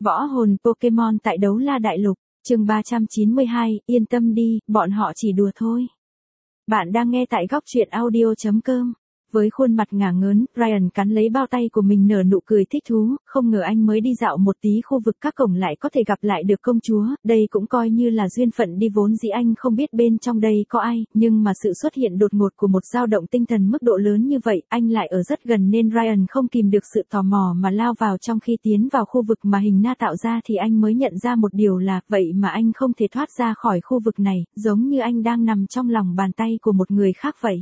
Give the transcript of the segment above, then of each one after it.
Võ hồn Pokemon tại Đấu La Đại Lục, chương 392, yên tâm đi, bọn họ chỉ đùa thôi. Bạn đang nghe tại góc truyện audio.com. Với khuôn mặt ngả ngớn, Ryan cắn lấy bao tay của mình nở nụ cười thích thú, không ngờ anh mới đi dạo một tí khu vực các cổng lại có thể gặp lại được công chúa, đây cũng coi như là duyên phận đi, vốn dĩ anh không biết bên trong đây có ai, nhưng mà sự xuất hiện đột ngột của một dao động tinh thần mức độ lớn như vậy, anh lại ở rất gần nên Ryan không kìm được sự tò mò mà lao vào. Trong khi tiến vào khu vực mà hình na tạo ra thì anh mới nhận ra một điều là, vậy mà anh không thể thoát ra khỏi khu vực này, giống như anh đang nằm trong lòng bàn tay của một người khác vậy.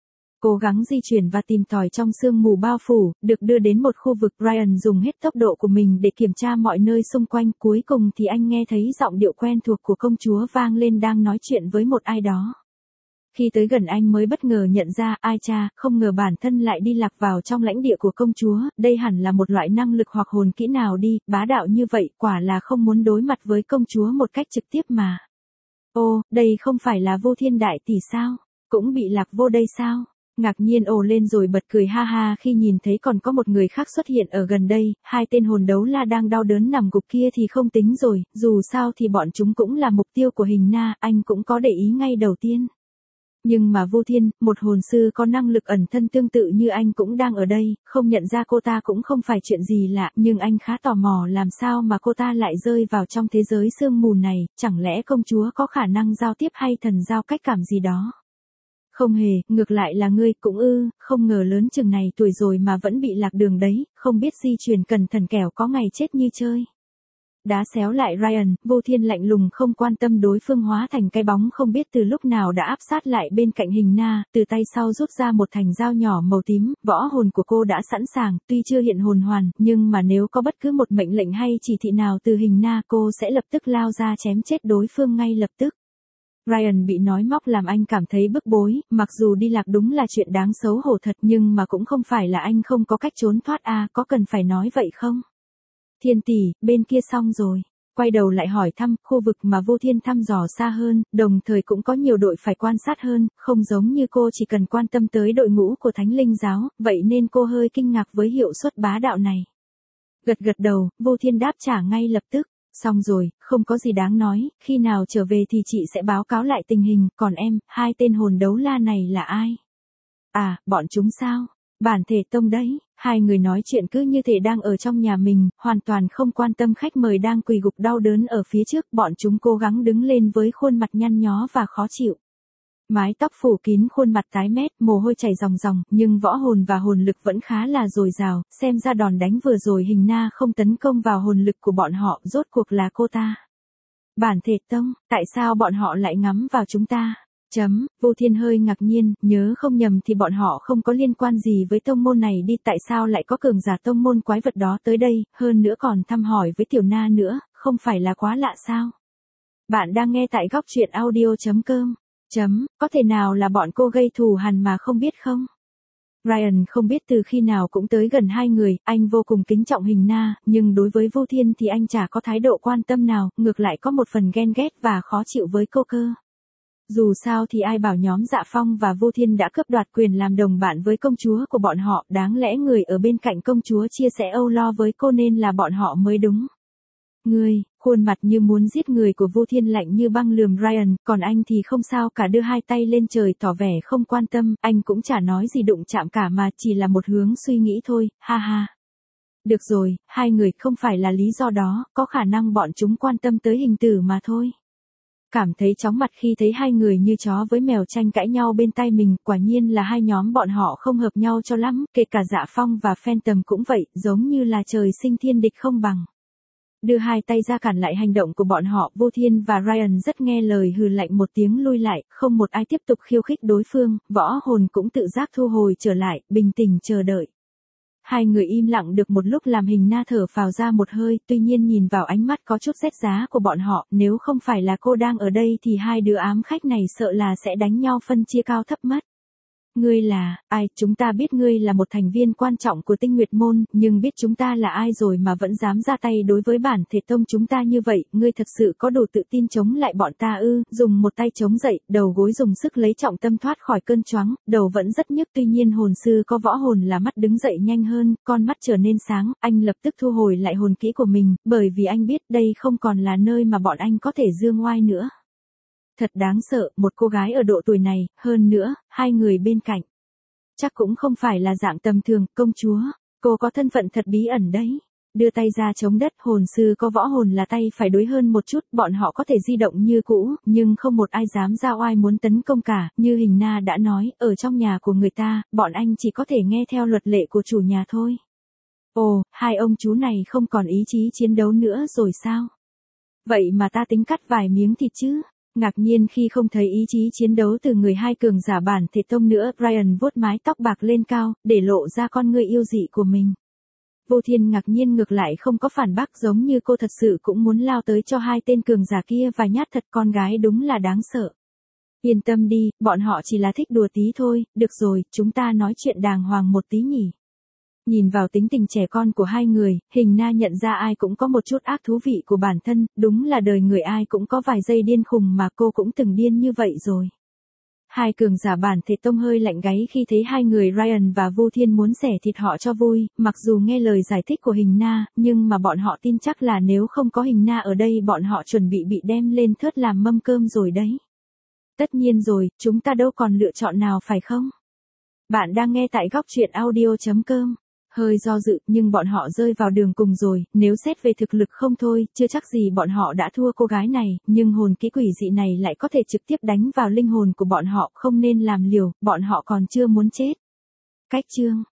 Cố gắng di chuyển và tìm tòi trong sương mù bao phủ, được đưa đến một khu vực, Ryan dùng hết tốc độ của mình để kiểm tra mọi nơi xung quanh, cuối cùng thì anh nghe thấy giọng điệu quen thuộc của công chúa vang lên đang nói chuyện với một ai đó. Khi tới gần anh mới bất ngờ nhận ra, ai cha, không ngờ bản thân lại đi lạc vào trong lãnh địa của công chúa, đây hẳn là một loại năng lực hoặc hồn kỹ nào đi, bá đạo như vậy, quả là không muốn đối mặt với công chúa một cách trực tiếp mà. Ô, đây không phải là Vô Thiên đại tỷ sao? Cũng bị lạc vô đây sao? Ngạc nhiên ồ lên rồi bật cười ha ha khi nhìn thấy còn có một người khác xuất hiện ở gần đây, hai tên hồn đấu la đang đau đớn nằm gục kia thì không tính rồi, dù sao thì bọn chúng cũng là mục tiêu của hình na, anh cũng có để ý ngay đầu tiên. Nhưng mà Vô Thiên, một hồn sư có năng lực ẩn thân tương tự như anh cũng đang ở đây, không nhận ra cô ta cũng không phải chuyện gì lạ, nhưng anh khá tò mò làm sao mà cô ta lại rơi vào trong thế giới sương mù này, chẳng lẽ công chúa có khả năng giao tiếp hay thần giao cách cảm gì đó. Không hề, ngược lại là ngươi cũng không ngờ lớn chừng này tuổi rồi mà vẫn bị lạc đường đấy, không biết di chuyển cẩn thận kẻo có ngày chết như chơi. Đá xéo lại Ryan, Vô Thiên lạnh lùng không quan tâm đối phương hóa thành cái bóng không biết từ lúc nào đã áp sát lại bên cạnh hình na, từ tay sau rút ra một thành dao nhỏ màu tím, võ hồn của cô đã sẵn sàng, tuy chưa hiện hồn hoàn, nhưng mà nếu có bất cứ một mệnh lệnh hay chỉ thị nào từ hình na cô sẽ lập tức lao ra chém chết đối phương ngay lập tức. Ryan bị nói móc làm anh cảm thấy bức bối, mặc dù đi lạc đúng là chuyện đáng xấu hổ thật nhưng mà cũng không phải là anh không có cách trốn thoát có cần phải nói vậy không? Thiên tỷ, bên kia xong rồi. Quay đầu lại hỏi thăm, khu vực mà Vô Thiên thăm dò xa hơn, đồng thời cũng có nhiều đội phải quan sát hơn, không giống như cô chỉ cần quan tâm tới đội ngũ của Thánh Linh Giáo, vậy nên cô hơi kinh ngạc với hiệu suất bá đạo này. Gật đầu, Vô Thiên đáp trả ngay lập tức. Xong rồi, không có gì đáng nói, khi nào trở về thì chị sẽ báo cáo lại tình hình, còn em, hai tên hồn đấu la này là ai? À, bọn chúng sao? Bản thể tông đấy, hai người nói chuyện cứ như thể đang ở trong nhà mình, hoàn toàn không quan tâm khách mời đang quỳ gục đau đớn ở phía trước, bọn chúng cố gắng đứng lên với khuôn mặt nhăn nhó và khó chịu. Mái tóc phủ kín khuôn mặt tái mét, mồ hôi chảy ròng ròng, nhưng võ hồn và hồn lực vẫn khá là dồi dào, xem ra đòn đánh vừa rồi hình na không tấn công vào hồn lực của bọn họ, rốt cuộc là cô ta. Bản thể tông, tại sao bọn họ lại ngắm vào chúng ta? Vô Thiên hơi ngạc nhiên, nhớ không nhầm thì bọn họ không có liên quan gì với tông môn này đi, tại sao lại có cường giả tông môn quái vật đó tới đây, hơn nữa còn thăm hỏi với tiểu na nữa, không phải là quá lạ sao? Bạn đang nghe tại góc truyện audio.com. Có thể nào là bọn cô gây thù hằn mà không biết không? Ryan không biết từ khi nào cũng tới gần hai người, anh vô cùng kính trọng hình na, nhưng đối với Vô Thiên thì anh chả có thái độ quan tâm nào, ngược lại có một phần ghen ghét và khó chịu với cô cơ. Dù sao thì ai bảo nhóm Dạ Phong và Vô Thiên đã cướp đoạt quyền làm đồng bạn với công chúa của bọn họ, đáng lẽ người ở bên cạnh công chúa chia sẻ âu lo với cô nên là bọn họ mới đúng. Ngươi, khuôn mặt như muốn giết người của Vô Thiên lạnh như băng lườm Ryan, còn anh thì không sao cả, đưa hai tay lên trời tỏ vẻ không quan tâm, anh cũng chả nói gì đụng chạm cả mà chỉ là một hướng suy nghĩ thôi, ha ha. Được rồi, hai người không phải là lý do đó, có khả năng bọn chúng quan tâm tới hình tử mà thôi. Cảm thấy chóng mặt khi thấy hai người như chó với mèo tranh cãi nhau bên tai mình, quả nhiên là hai nhóm bọn họ không hợp nhau cho lắm, kể cả Dạ Phong và Phantom cũng vậy, giống như là trời sinh thiên địch không bằng. Đưa hai tay ra cản lại hành động của bọn họ, Vô Thiên và Ryan rất nghe lời hừ lạnh một tiếng lui lại, không một ai tiếp tục khiêu khích đối phương, võ hồn cũng tự giác thu hồi trở lại, bình tĩnh chờ đợi. Hai người im lặng được một lúc làm hình na thở phào ra một hơi, tuy nhiên nhìn vào ánh mắt có chút rét giá của bọn họ, nếu không phải là cô đang ở đây thì hai đứa ám khách này sợ là sẽ đánh nhau phân chia cao thấp mất. Ngươi là, ai, chúng ta biết ngươi là một thành viên quan trọng của Tinh Nguyệt Môn, nhưng biết chúng ta là ai rồi mà vẫn dám ra tay đối với bản thể tông chúng ta như vậy, ngươi thật sự có đủ tự tin chống lại bọn ta ư? Dùng một tay chống dậy, đầu gối dùng sức lấy trọng tâm thoát khỏi cơn choáng, đầu vẫn rất nhức, tuy nhiên hồn sư có võ hồn là mắt đứng dậy nhanh hơn, con mắt trở nên sáng, anh lập tức thu hồi lại hồn kỹ của mình, bởi vì anh biết đây không còn là nơi mà bọn anh có thể dương oai nữa. Thật đáng sợ, một cô gái ở độ tuổi này, hơn nữa, hai người bên cạnh. Chắc cũng không phải là dạng tầm thường, công chúa, cô có thân phận thật bí ẩn đấy. Đưa tay ra chống đất, hồn sư có võ hồn là tay phải đối hơn một chút, bọn họ có thể di động như cũ, nhưng không một ai dám ra oai muốn tấn công cả, như Hình Na đã nói, ở trong nhà của người ta, bọn anh chỉ có thể nghe theo luật lệ của chủ nhà thôi. Ồ, hai ông chú này không còn ý chí chiến đấu nữa rồi sao? Vậy mà ta tính cắt vài miếng thịt chứ? Ngạc nhiên khi không thấy ý chí chiến đấu từ người hai cường giả bản thể tông nữa, Brian vuốt mái tóc bạc lên cao, để lộ ra con ngươi yêu dị của mình. Vô Thiên ngạc nhiên ngược lại không có phản bác, giống như cô thật sự cũng muốn lao tới cho hai tên cường giả kia vài nhát thật, con gái đúng là đáng sợ. Yên tâm đi, bọn họ chỉ là thích đùa tí thôi, được rồi, chúng ta nói chuyện đàng hoàng một tí nhỉ. Nhìn vào tính tình trẻ con của hai người, Hình Na nhận ra ai cũng có một chút ác thú vị của bản thân, đúng là đời người ai cũng có vài giây điên khùng mà cô cũng từng điên như vậy rồi. Hai cường giả bản thể tông hơi lạnh gáy khi thấy hai người Ryan và Vô Thiên muốn xẻ thịt họ cho vui, mặc dù nghe lời giải thích của Hình Na, nhưng mà bọn họ tin chắc là nếu không có Hình Na ở đây bọn họ chuẩn bị đem lên thớt làm mâm cơm rồi đấy. Tất nhiên rồi, chúng ta đâu còn lựa chọn nào phải không? Bạn đang nghe tại góc truyện audio.com. Hơi do dự, nhưng bọn họ rơi vào đường cùng rồi, nếu xét về thực lực không thôi, chưa chắc gì bọn họ đã thua cô gái này, nhưng hồn kỹ quỷ dị này lại có thể trực tiếp đánh vào linh hồn của bọn họ, không nên làm liều, bọn họ còn chưa muốn chết. Cách chương